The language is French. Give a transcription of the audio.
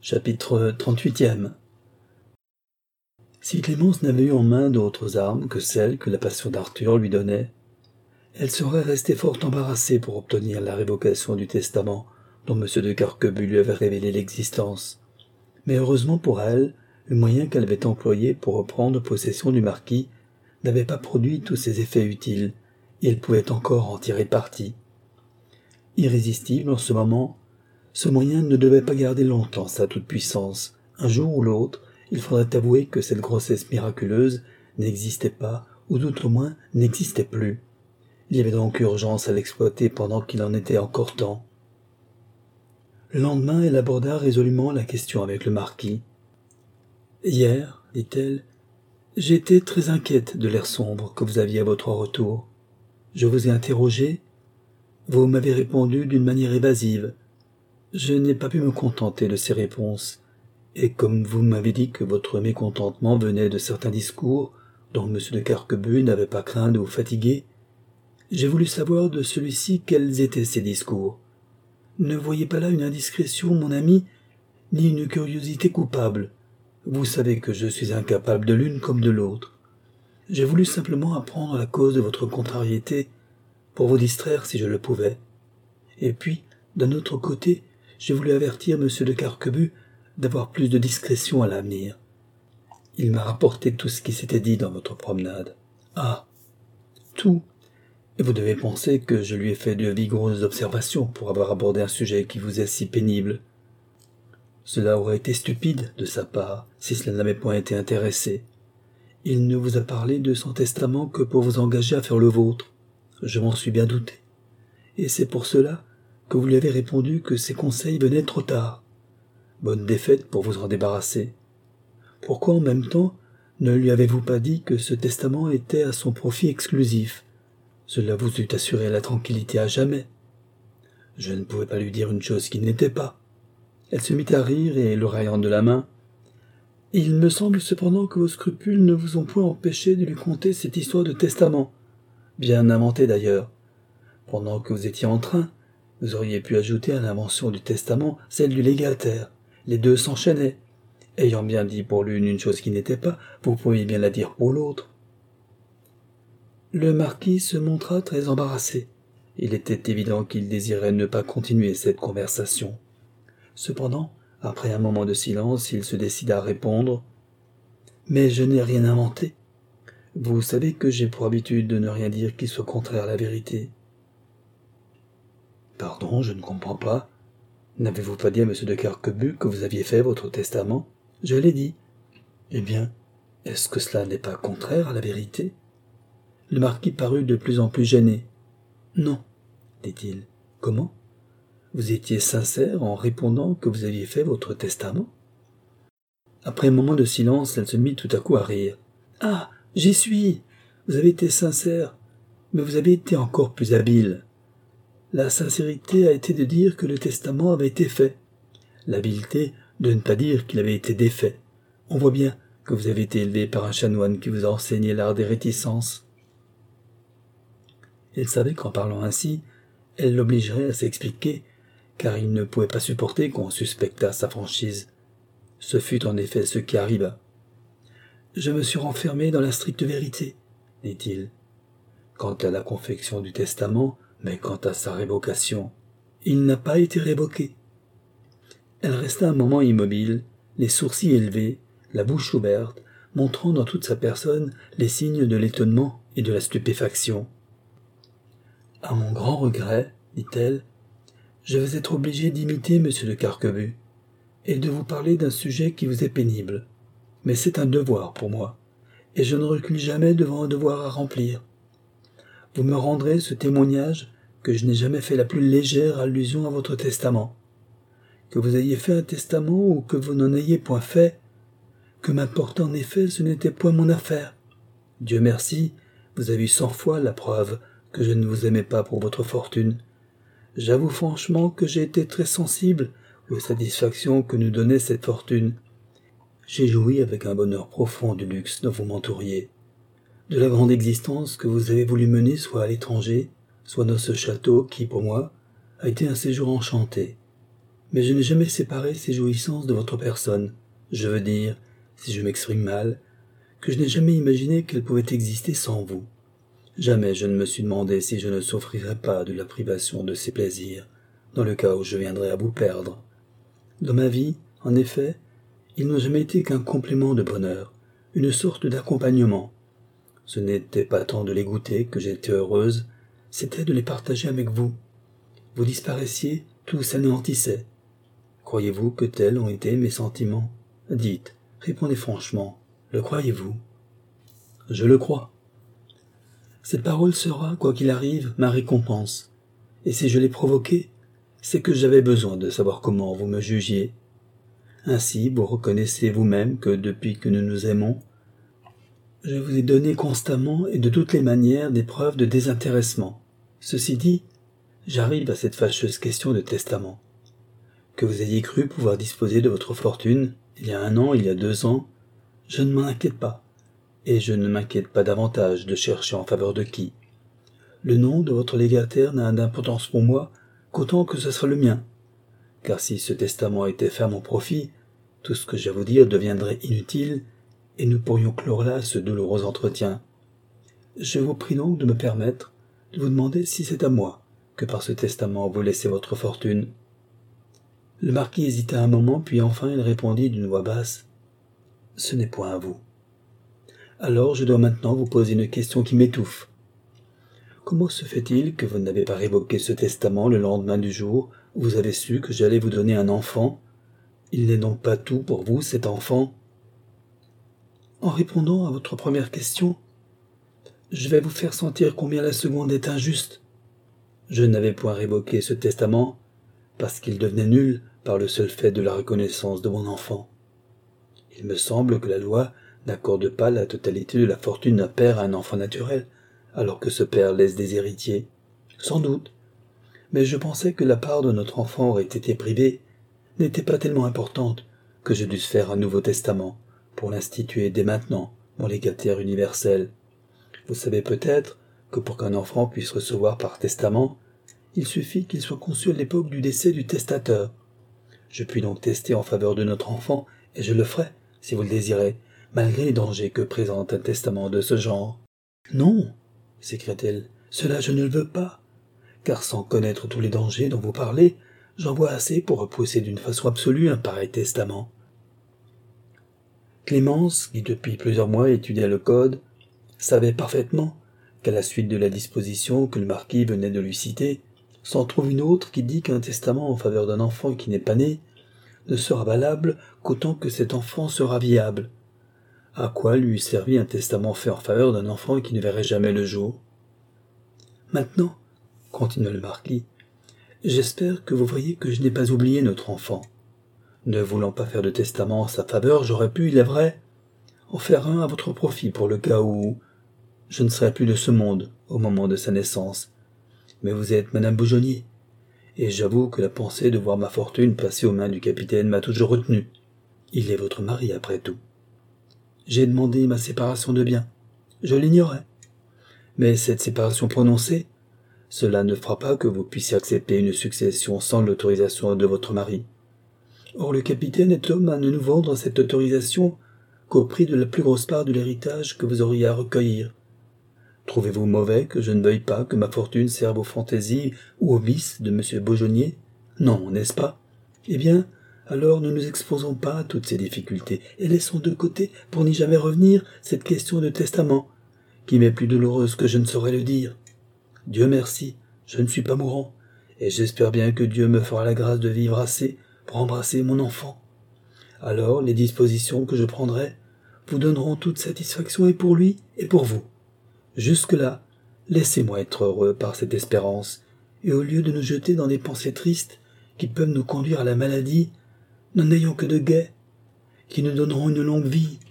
Chapitre 38. Si Clémence n'avait eu en main d'autres armes que celles que la passion d'Arthur lui donnait, elle serait restée fort embarrassée pour obtenir la révocation du testament dont M. de Carquebus lui avait révélé l'existence. Mais heureusement pour elle, le moyen qu'elle avait employé pour reprendre possession du marquis n'avait pas produit tous ses effets utiles, et elle pouvait encore en tirer parti. Irrésistible en ce moment, ce moyen ne devait pas garder longtemps sa toute-puissance. Un jour ou l'autre, il faudrait avouer que cette grossesse miraculeuse n'existait pas, ou tout au moins n'existait plus. Il y avait donc urgence à l'exploiter pendant qu'il en était encore temps. Le lendemain, elle aborda résolument la question avec le marquis. « Hier, dit-elle, j'ai été très inquiète de l'air sombre que vous aviez à votre retour. Je vous ai interrogé. Vous m'avez répondu d'une manière évasive. Je n'ai pas pu me contenter de ces réponses, et comme vous m'avez dit que votre mécontentement venait de certains discours dont M. de Carquebus n'avait pas craint de vous fatiguer, j'ai voulu savoir de celui-ci quels étaient ces discours. Ne voyez pas là une indiscrétion, mon ami, ni une curiosité coupable. Vous savez que je suis incapable de l'une comme de l'autre. J'ai voulu simplement apprendre la cause de votre contrariété, pour vous distraire si je le pouvais. Et puis, d'un autre côté, j'ai voulu avertir M. de Carquebus d'avoir plus de discrétion à l'avenir. Il m'a rapporté tout ce qui s'était dit dans votre promenade. Ah, tout. Et vous devez penser que je lui ai fait de vigoureuses observations pour avoir abordé un sujet qui vous est si pénible. Cela aurait été stupide de sa part, si cela n'avait point été intéressé. Il ne vous a parlé de son testament que pour vous engager à faire le vôtre. Je m'en suis bien douté. Et c'est pour cela que vous lui avez répondu que ses conseils venaient trop tard. Bonne défaite pour vous en débarrasser. Pourquoi en même temps ne lui avez-vous pas dit que ce testament était à son profit exclusif? Cela vous eût assuré la tranquillité à jamais. Je ne pouvais pas lui dire une chose qui n'était pas. Elle se mit à rire et le rayant de la main. Il me semble cependant que vos scrupules ne vous ont point empêché de lui conter cette histoire de testament. Bien inventée d'ailleurs. Pendant que vous étiez en train, vous auriez pu ajouter à l'invention du testament celle du légataire. Les deux s'enchaînaient. Ayant bien dit pour l'une une chose qui n'était pas, vous pouviez bien la dire pour l'autre. Le marquis se montra très embarrassé. Il était évident qu'il désirait ne pas continuer cette conversation. Cependant, après un moment de silence, il se décida à répondre. « Mais je n'ai rien inventé. Vous savez que j'ai pour habitude de ne rien dire qui soit contraire à la vérité. » « Pardon, je ne comprends pas. N'avez-vous pas dit à M. de Carquebus que vous aviez fait votre testament ? » ?»« Je l'ai dit. »« Eh bien, est-ce que cela n'est pas contraire à la vérité ?» Le marquis parut de plus en plus gêné. « Non, dit-il. Comment ? Vous étiez sincère en répondant que vous aviez fait votre testament ?» Après un moment de silence, elle se mit tout à coup à rire. « Ah, j'y suis ! Vous avez été sincère, mais vous avez été encore plus habile. La sincérité a été de dire que le testament avait été fait. L'habileté de ne pas dire qu'il avait été défait. On voit bien que vous avez été élevé par un chanoine qui vous a enseigné l'art des réticences. » Elle savait qu'en parlant ainsi, elle l'obligerait à s'expliquer, car il ne pouvait pas supporter qu'on suspectât sa franchise. Ce fut en effet ce qui arriva. « Je me suis renfermé dans la stricte vérité, dit-il. Quant à la confection du testament, mais quant à sa révocation, il n'a pas été révoqué. » Elle resta un moment immobile, les sourcils élevés, la bouche ouverte, montrant dans toute sa personne les signes de l'étonnement et de la stupéfaction. « À mon grand regret, dit-elle, je vais être obligée d'imiter M. de Carquebus et de vous parler d'un sujet qui vous est pénible. Mais c'est un devoir pour moi, et je ne recule jamais devant un devoir à remplir. Vous me rendrez ce témoignage que je n'ai jamais fait la plus légère allusion à votre testament. Que vous ayez fait un testament ou que vous n'en ayez point fait, que m'importe en effet, ce n'était point mon affaire. Dieu merci, vous avez eu 100 fois la preuve que je ne vous aimais pas pour votre fortune. J'avoue franchement que j'ai été très sensible aux satisfactions que nous donnait cette fortune. J'ai joui avec un bonheur profond du luxe dont vous m'entouriez, de la grande existence que vous avez voulu mener soit à l'étranger, soit dans ce château qui, pour moi, a été un séjour enchanté. Mais je n'ai jamais séparé ces jouissances de votre personne. Je veux dire, si je m'exprime mal, que je n'ai jamais imaginé qu'elles pouvaient exister sans vous. Jamais je ne me suis demandé si je ne souffrirais pas de la privation de ces plaisirs, dans le cas où je viendrais à vous perdre. Dans ma vie, en effet, ils n'ont jamais été qu'un complément de bonheur, une sorte d'accompagnement. Ce n'était pas tant de les goûter que j'étais heureuse, c'était de les partager avec vous. Vous disparaissiez, tout s'anéantissait. Croyez-vous que tels ont été mes sentiments? Dites, répondez franchement, le croyez-vous? Je le crois. Cette parole sera, quoi qu'il arrive, ma récompense. Et si je l'ai provoquée, c'est que j'avais besoin de savoir comment vous me jugiez. Ainsi, vous reconnaissez vous-même que depuis que nous nous aimons, je vous ai donné constamment et de toutes les manières des preuves de désintéressement. Ceci dit, j'arrive à cette fâcheuse question de testament. Que vous ayez cru pouvoir disposer de votre fortune, il y a 1 an, il y a 2 ans, je ne m'en inquiète pas, et je ne m'inquiète pas davantage de chercher en faveur de qui. Le nom de votre légataire n'a d'importance pour moi qu'autant que ce sera le mien, car si ce testament était fait à mon profit, tout ce que j'ai à vous dire deviendrait inutile, et nous pourrions clore là ce douloureux entretien. Je vous prie donc de me permettre de vous demander si c'est à moi que par ce testament vous laissez votre fortune. Le marquis hésita un moment, puis enfin il répondit d'une voix basse. « Ce n'est point à vous. Alors je dois maintenant vous poser une question qui m'étouffe. Comment se fait-il que vous n'avez pas révoqué ce testament le lendemain du jour où vous avez su que j'allais vous donner un enfant? Il n'est donc pas tout pour vous, cet enfant? En répondant à votre première question, je vais vous faire sentir combien la seconde est injuste. Je n'avais point révoqué ce testament parce qu'il devenait nul par le seul fait de la reconnaissance de mon enfant. Il me semble que la loi n'accorde pas la totalité de la fortune d'un père à un enfant naturel, alors que ce père laisse des héritiers. Sans doute. Mais je pensais que la part de notre enfant aurait été privée n'était pas tellement importante que je dusse faire un nouveau testament pour l'instituer dès maintenant, mon légataire universel. Vous savez peut-être que pour qu'un enfant puisse recevoir par testament, il suffit qu'il soit conçu à l'époque du décès du testateur. Je puis donc tester en faveur de notre enfant, et je le ferai, si vous le désirez, malgré les dangers que présente un testament de ce genre. Non, s'écria-t-elle, cela je ne le veux pas, car sans connaître tous les dangers dont vous parlez, j'en vois assez pour repousser d'une façon absolue un pareil testament. Clémence, qui depuis plusieurs mois étudiait le code, savait parfaitement qu'à la suite de la disposition que le marquis venait de lui citer, s'en trouve une autre qui dit qu'un testament en faveur d'un enfant qui n'est pas né ne sera valable qu'autant que cet enfant sera viable. À quoi lui servit un testament fait en faveur d'un enfant qui ne verrait jamais le jour? Maintenant, continua le marquis, j'espère que vous voyez que je n'ai pas oublié notre enfant. Ne voulant pas faire de testament en sa faveur, j'aurais pu, il est vrai, en faire un à votre profit pour le cas où je ne serais plus de ce monde au moment de sa naissance. Mais vous êtes madame Beaujonnier, et j'avoue que la pensée de voir ma fortune passer aux mains du capitaine m'a toujours retenu. Il est votre mari, après tout. J'ai demandé ma séparation de biens. Je l'ignorais. Mais cette séparation prononcée, cela ne fera pas que vous puissiez accepter une succession sans l'autorisation de votre mari. Or le capitaine est homme à ne nous vendre cette autorisation qu'au prix de la plus grosse part de l'héritage que vous auriez à recueillir. Trouvez-vous mauvais que je ne veuille pas que ma fortune serve aux fantaisies ou aux vices de M. Beaujonnier? Non, n'est-ce pas? Eh bien, alors ne nous exposons pas à toutes ces difficultés, et laissons de côté, pour n'y jamais revenir, cette question de testament, qui m'est plus douloureuse que je ne saurais le dire. Dieu merci, je ne suis pas mourant, et j'espère bien que Dieu me fera la grâce de vivre assez pour embrasser mon enfant. Alors les dispositions que je prendrai vous donneront toute satisfaction et pour lui et pour vous. Jusque-là, laissez-moi être heureux par cette espérance, et au lieu de nous jeter dans des pensées tristes qui peuvent nous conduire à la maladie, n'en ayons que de gaies, qui nous donneront une longue vie,